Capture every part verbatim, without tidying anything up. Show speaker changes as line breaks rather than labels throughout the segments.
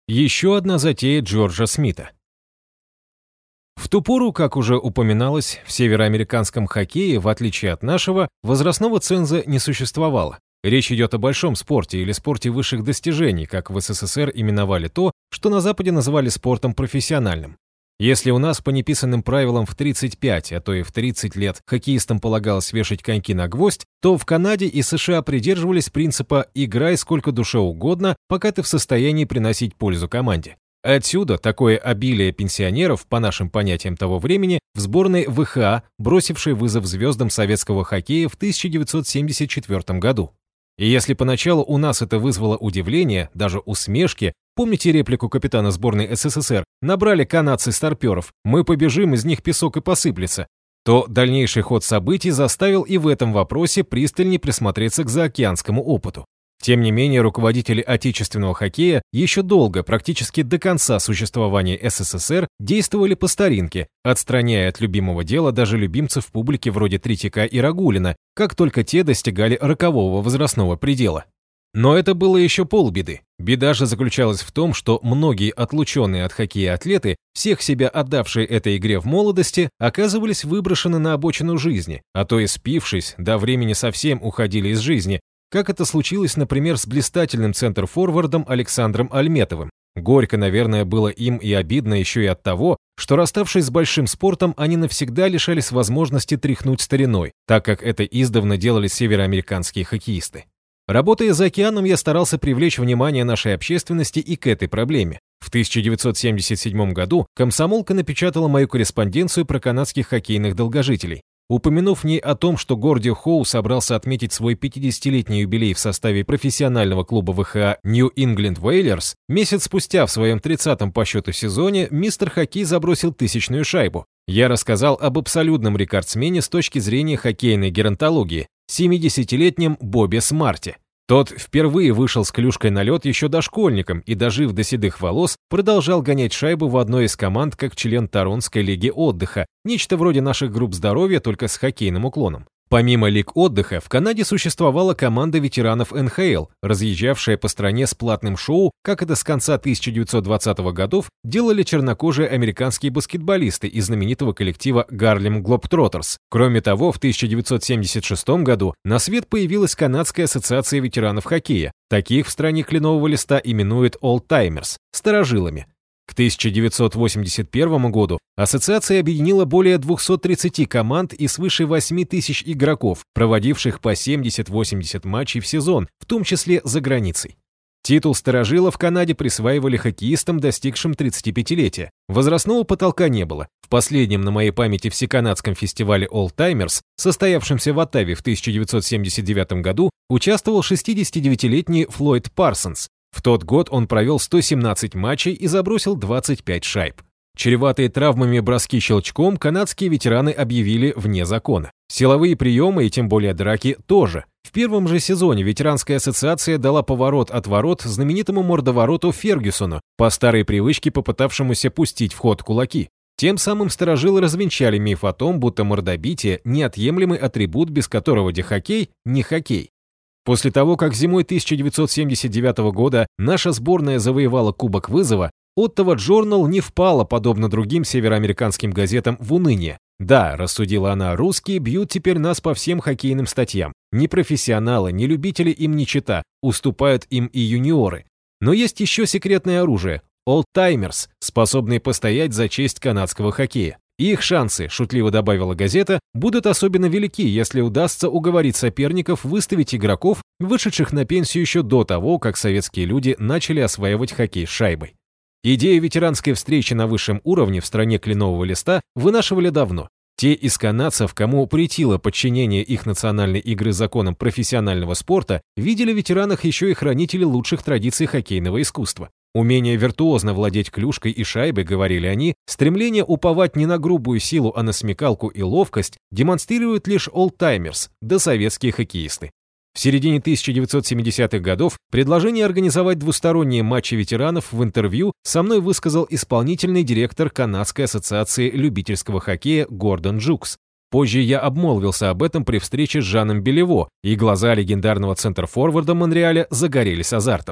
Еще одна затея Джорджа Смита. В ту пору, как уже упоминалось, в североамериканском хоккее, в отличие от нашего, возрастного ценза не существовало. Речь идет о большом спорте или спорте высших достижений, как в СССР именовали то, что на Западе называли спортом профессиональным. Если у нас по неписанным правилам в тридцать пять, а то и в тридцать лет хоккеистам полагалось вешать коньки на гвоздь, то в Канаде и США придерживались принципа «играй сколько душе угодно, пока ты в состоянии приносить пользу команде». Отсюда такое обилие пенсионеров, по нашим понятиям того времени, в сборной ВХА, бросившей вызов звездам советского хоккея в тысяча девятьсот семьдесят четвёртом году. И если поначалу у нас это вызвало удивление, даже усмешки, помните реплику капитана сборной СССР «Набрали канадцы старперов, мы побежим, из них песок и посыплется», то дальнейший ход событий заставил и в этом вопросе пристальнее присмотреться к заокеанскому опыту. Тем не менее, руководители отечественного хоккея еще долго, практически до конца существования СССР, действовали по старинке, отстраняя от любимого дела даже любимцев публики вроде Третьяка и Рагулина, как только те достигали рокового возрастного предела. Но это было еще полбеды. Беда же заключалась в том, что многие отлученные от хоккея атлеты, всех себя отдавшие этой игре в молодости, оказывались выброшены на обочину жизни, а то и спившись, до времени совсем уходили из жизни, как это случилось, например, с блистательным центр-форвардом Александром Альметовым. Горько, наверное, было им и обидно еще и от того, что, расставшись с большим спортом, они навсегда лишались возможности тряхнуть стариной, так как это издавна делали североамериканские хоккеисты. Работая за океаном, я старался привлечь внимание нашей общественности и к этой проблеме. В тысяча девятьсот семьдесят седьмом году «Комсомолка» напечатала мою корреспонденцию про канадских хоккейных долгожителей. Упомянув в ней о том, что Горди Хоу собрался отметить свой пятидесятилетний юбилей в составе профессионального клуба ВХА New England Whalers, месяц спустя в своем тридцатом по счету сезоне мистер Хоккей забросил тысячную шайбу. Я рассказал об абсолютном рекордсмене с точки зрения хоккейной геронтологии, семидесятилетнем Бобби Смарте. Тот впервые вышел с клюшкой на лед еще дошкольником и, дожив до седых волос, продолжал гонять шайбу в одной из команд как член Торонтской лиги отдыха, нечто вроде наших групп здоровья, только с хоккейным уклоном. Помимо лиг отдыха, в Канаде существовала команда ветеранов эн ха эл, разъезжавшая по стране с платным шоу, как это с конца тысяча девятьсот двадцатых годов делали чернокожие американские баскетболисты из знаменитого коллектива Harlem Globetrotters. Кроме того, в тысяча девятьсот семьдесят шестом году на свет появилась Канадская ассоциация ветеранов хоккея. Таких в стране кленового листа именуют «олдтаймерс» – старожилами. К тысяча девятьсот восемьдесят первому году ассоциация объединила более двухсот тридцати команд и свыше восьми тысяч игроков, проводивших по семьдесят-восемьдесят матчей в сезон, в том числе за границей. Титул старожила в Канаде присваивали хоккеистам, достигшим тридцатипятилетия. Возрастного потолка не было. В последнем на моей памяти всеканадском фестивале «Олдтаймерс», состоявшемся в Оттаве в тысяча девятьсот семьдесят девятом году, участвовал шестидесятидевятилетний Флойд Парсонс. В тот год он провел сто семнадцать матчей и забросил двадцать пять шайб. Чреватые травмами броски щелчком канадские ветераны объявили вне закона. Силовые приемы и тем более драки тоже. В первом же сезоне ветеранская ассоциация дала поворот от ворот знаменитому мордовороту Фергюсону, по старой привычке попытавшемуся пустить в ход кулаки. Тем самым старожилы развенчали миф о том, будто мордобитие – неотъемлемый атрибут, без которого дехоккей – не хоккей. После того, как зимой тысяча девятьсот семьдесят девятого года наша сборная завоевала Кубок Вызова, Ottawa Journal не впала, подобно другим североамериканским газетам, в уныние. Да, рассудила она, русские бьют теперь нас по всем хоккейным статьям. Ни профессионалы, ни любители им не чита, уступают им и юниоры. Но есть еще секретное оружие – олдтаймерс, способные постоять за честь канадского хоккея. Их шансы, шутливо добавила газета, будут особенно велики, если удастся уговорить соперников выставить игроков, вышедших на пенсию еще до того, как советские люди начали осваивать хоккей с шайбой. Идею ветеранской встречи на высшем уровне в стране кленового листа вынашивали давно. Те из канадцев, кому претило подчинение их национальной игры законам профессионального спорта, видели в ветеранах еще и хранители лучших традиций хоккейного искусства. Умение виртуозно владеть клюшкой и шайбой, говорили они, стремление уповать не на грубую силу, а на смекалку и ловкость демонстрируют лишь олдтаймерс, да советские хоккеисты. В середине тысяча девятьсот семидесятых годов предложение организовать двусторонние матчи ветеранов в интервью со мной высказал исполнительный директор Канадской ассоциации любительского хоккея Гордон Джукс. Позже я обмолвился об этом при встрече с Жаном Белево, и глаза легендарного центр-форварда Монреаля загорелись азартом.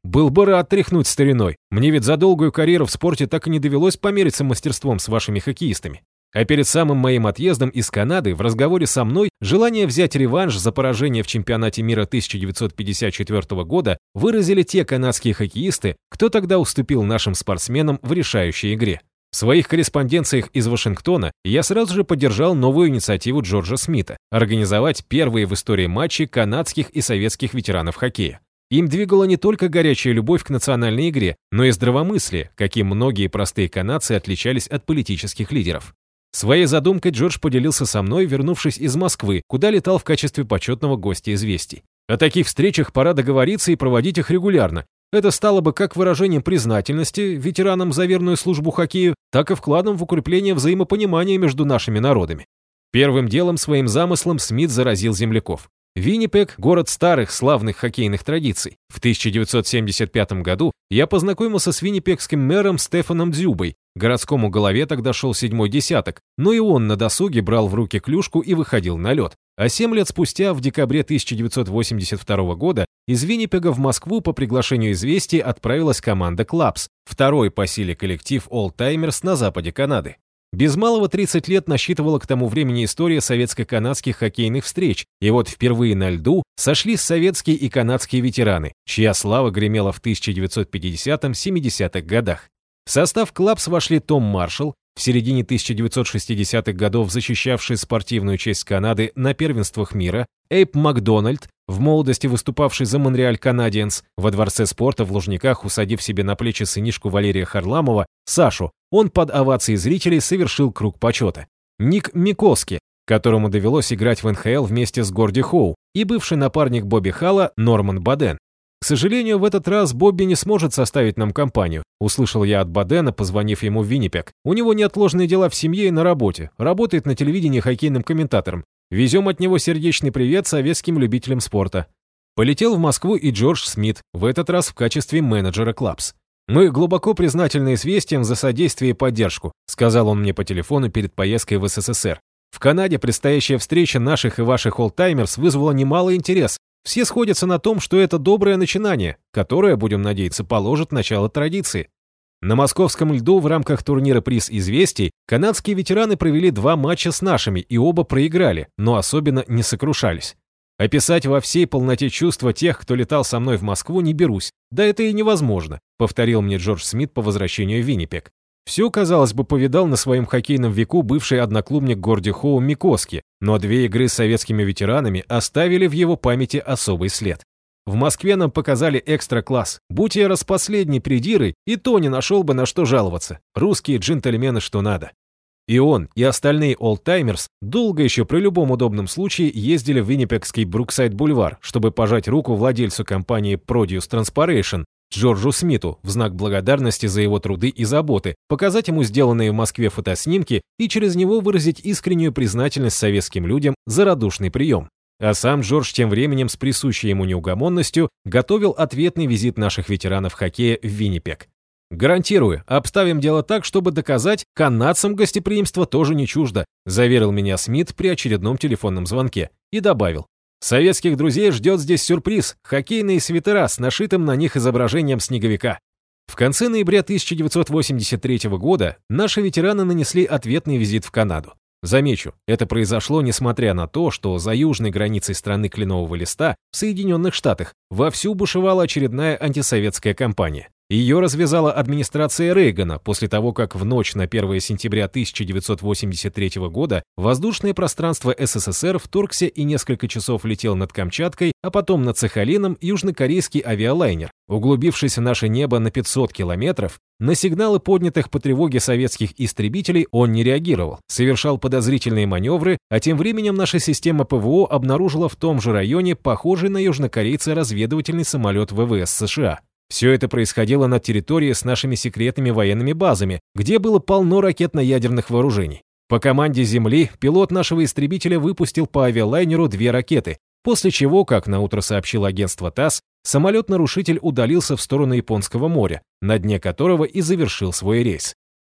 Был бы рад тряхнуть стариной. Мне ведь за долгую карьеру в спорте так и не довелось помериться мастерством с вашими хоккеистами. А перед самым моим отъездом из Канады в разговоре со мной желание взять реванш за поражение в чемпионате мира тысяча девятьсот пятьдесят четвёртого года выразили те канадские хоккеисты, кто тогда уступил нашим спортсменам в решающей игре. В своих корреспонденциях из Вашингтона я сразу же поддержал новую инициативу Джорджа Смита – организовать первые в истории матчи канадских и советских ветеранов хоккея. Им двигала не только горячая любовь к национальной игре, но и здравомыслие, каким многие простые канадцы отличались от политических лидеров. Своей задумкой Джордж поделился со мной, вернувшись из Москвы, куда летал в качестве почетного гостя «Известий». О таких встречах пора договориться и проводить их регулярно. Это стало бы как выражением признательности ветеранам за верную службу хоккею, так и вкладом в укрепление взаимопонимания между нашими народами. Первым делом своим замыслом Смит заразил земляков. Виннипег – город старых славных хоккейных традиций. В тысяча девятьсот семьдесят пятом году я познакомился с виннипегским мэром Стефаном Дзюбой. Городскому голове тогда шел седьмой десяток, но и он на досуге брал в руки клюшку и выходил на лед. А семь лет спустя, в декабре тысяча девятьсот восемьдесят второго года, из Виннипега в Москву по приглашению «Известий» отправилась команда «Клабс», второй по силе коллектив «Олдтаймерс» на западе Канады. Без малого тридцать лет насчитывала к тому времени история советско-канадских хоккейных встреч, и вот впервые на льду сошлись советские и канадские ветераны, чья слава гремела в тысяча девятьсот пятидесятых-семидесятых годах. В состав «Клабс» вошли Том Маршалл, в середине тысяча девятьсот шестидесятых годов защищавший спортивную честь Канады на первенствах мира, Эйб Макдональд, в молодости выступавший за Монреаль Канадиенс, во Дворце спорта в Лужниках, усадив себе на плечи сынишку Валерия Харламова, Сашу, он под овации зрителей совершил круг почета. Ник Микоски, которому довелось играть в эн ха эл вместе с Горди Хоу, и бывший напарник Бобби Халла Норман Боден. К сожалению, в этот раз Бобби не сможет составить нам компанию, услышал я от Бодена, позвонив ему в Виннипег. У него неотложные дела в семье и на работе, работает на телевидении хоккейным комментатором. Везем от него сердечный привет советским любителям спорта. Полетел в Москву и Джордж Смит, в этот раз в качестве менеджера «Клабс». «Мы глубоко признательны «Известиям» за содействие и поддержку», сказал он мне по телефону перед поездкой в эс эс эс эр. В Канаде предстоящая встреча наших и ваших олдтаймерс вызвала немалый интерес. Все сходятся на том, что это доброе начинание, которое, будем надеяться, положит начало традиции. На московском льду в рамках турнира «Приз известий» канадские ветераны провели два матча с нашими и оба проиграли, но особенно не сокрушались. Описать во всей полноте чувства тех, кто летал со мной в Москву, не берусь. Да это и невозможно, повторил мне Джордж Смит по возвращению в Виннипег. Все, казалось бы, повидал на своем хоккейном веку бывший одноклубник Горди Хоу Микоски, но две игры с советскими ветеранами оставили в его памяти особый след. В Москве нам показали экстра-класс. Будь я распоследней придирой, и то не нашел бы на что жаловаться. Русские джентльмены что надо. И он, и остальные олдтаймерс долго еще при любом удобном случае ездили в Виннипегский Бруксайд-бульвар, чтобы пожать руку владельцу компании Produce Transportation, Джорджу Смиту, в знак благодарности за его труды и заботы, показать ему сделанные в Москве фотоснимки и через него выразить искреннюю признательность советским людям за радушный прием. А сам Джордж тем временем с присущей ему неугомонностью готовил ответный визит наших ветеранов хоккея в Виннипег. «Гарантирую, обставим дело так, чтобы доказать, канадцам гостеприимство тоже не чуждо», заверил меня Смит при очередном телефонном звонке и добавил. «Советских друзей ждет здесь сюрприз – хоккейные свитера с нашитым на них изображением снеговика». В конце ноября тысяча девятьсот восемьдесят третьего года наши ветераны нанесли ответный визит в Канаду. Замечу, это произошло несмотря на то, что за южной границей страны Кленового Листа в Соединенных Штатах вовсю бушевала очередная антисоветская кампания. Ее развязала администрация Рейгана после того, как в ночь на первое сентября тысяча девятьсот восемьдесят третьего года воздушное пространство эс эс эс эр вторгся и несколько часов летел над Камчаткой, а потом над Сахалином южнокорейский авиалайнер. Углубившись в наше небо на пятьсот километров, на сигналы поднятых по тревоге советских истребителей он не реагировал, совершал подозрительные маневры, а тем временем наша система пэ вэ о обнаружила в том же районе похожий на южнокорейца разведывательный самолет вэ вэ эс США. Все это происходило на территории с нашими секретными военными базами, где было полно ракетно-ядерных вооружений. По команде Земли пилот нашего истребителя выпустил по авиалайнеру две ракеты, после чего, как наутро сообщило агентство ТАСС, самолет-нарушитель удалился в сторону Японского моря, на дне которого и завершил свой рейс.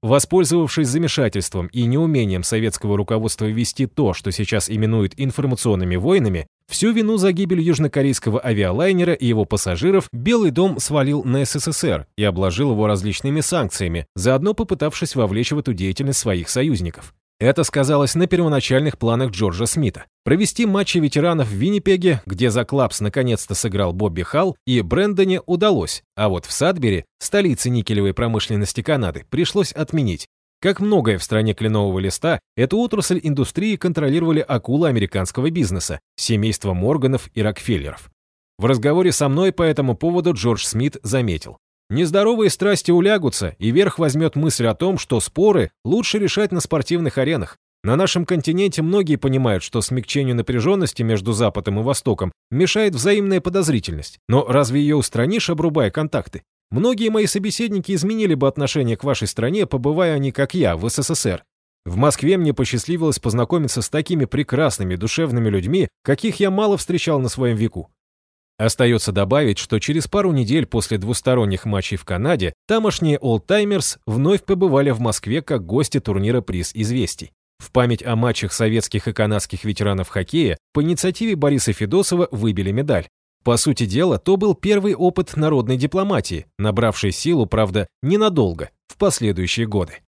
Воспользовавшись замешательством и неумением советского руководства вести то, что сейчас именуют информационными войнами, всю вину за гибель южнокорейского авиалайнера и его пассажиров Белый дом свалил на СССР и обложил его различными санкциями, заодно попытавшись вовлечь в эту деятельность своих союзников. Это сказалось на первоначальных планах Джорджа Смита. Провести матчи ветеранов в Виннипеге, где за Клабс наконец-то сыграл Бобби Халл, и Брэндоне удалось, а вот в Садбери, столице никелевой промышленности Канады, пришлось отменить. Как многое в стране кленового листа, эту отрасль индустрии контролировали акулы американского бизнеса, семейство Морганов и Рокфеллеров. В разговоре со мной по этому поводу Джордж Смит заметил: нездоровые страсти улягутся, и верх возьмет мысль о том, что споры лучше решать на спортивных аренах. На нашем континенте многие понимают, что смягчению напряженности между Западом и Востоком мешает взаимная подозрительность. Но разве ее устранишь, обрубая контакты? Многие мои собеседники изменили бы отношение к вашей стране, побывая они, как я, в СССР. В Москве мне посчастливилось познакомиться с такими прекрасными, душевными людьми, каких я мало встречал на своем веку. Остается добавить, что через пару недель после двусторонних матчей в Канаде тамошние олдтаймерс вновь побывали в Москве как гости турнира «Приз известий». В память о матчах советских и канадских ветеранов хоккея по инициативе Бориса Федосова выбили медаль. По сути дела, то был первый опыт народной дипломатии, набравший силу, правда, ненадолго, в последующие годы.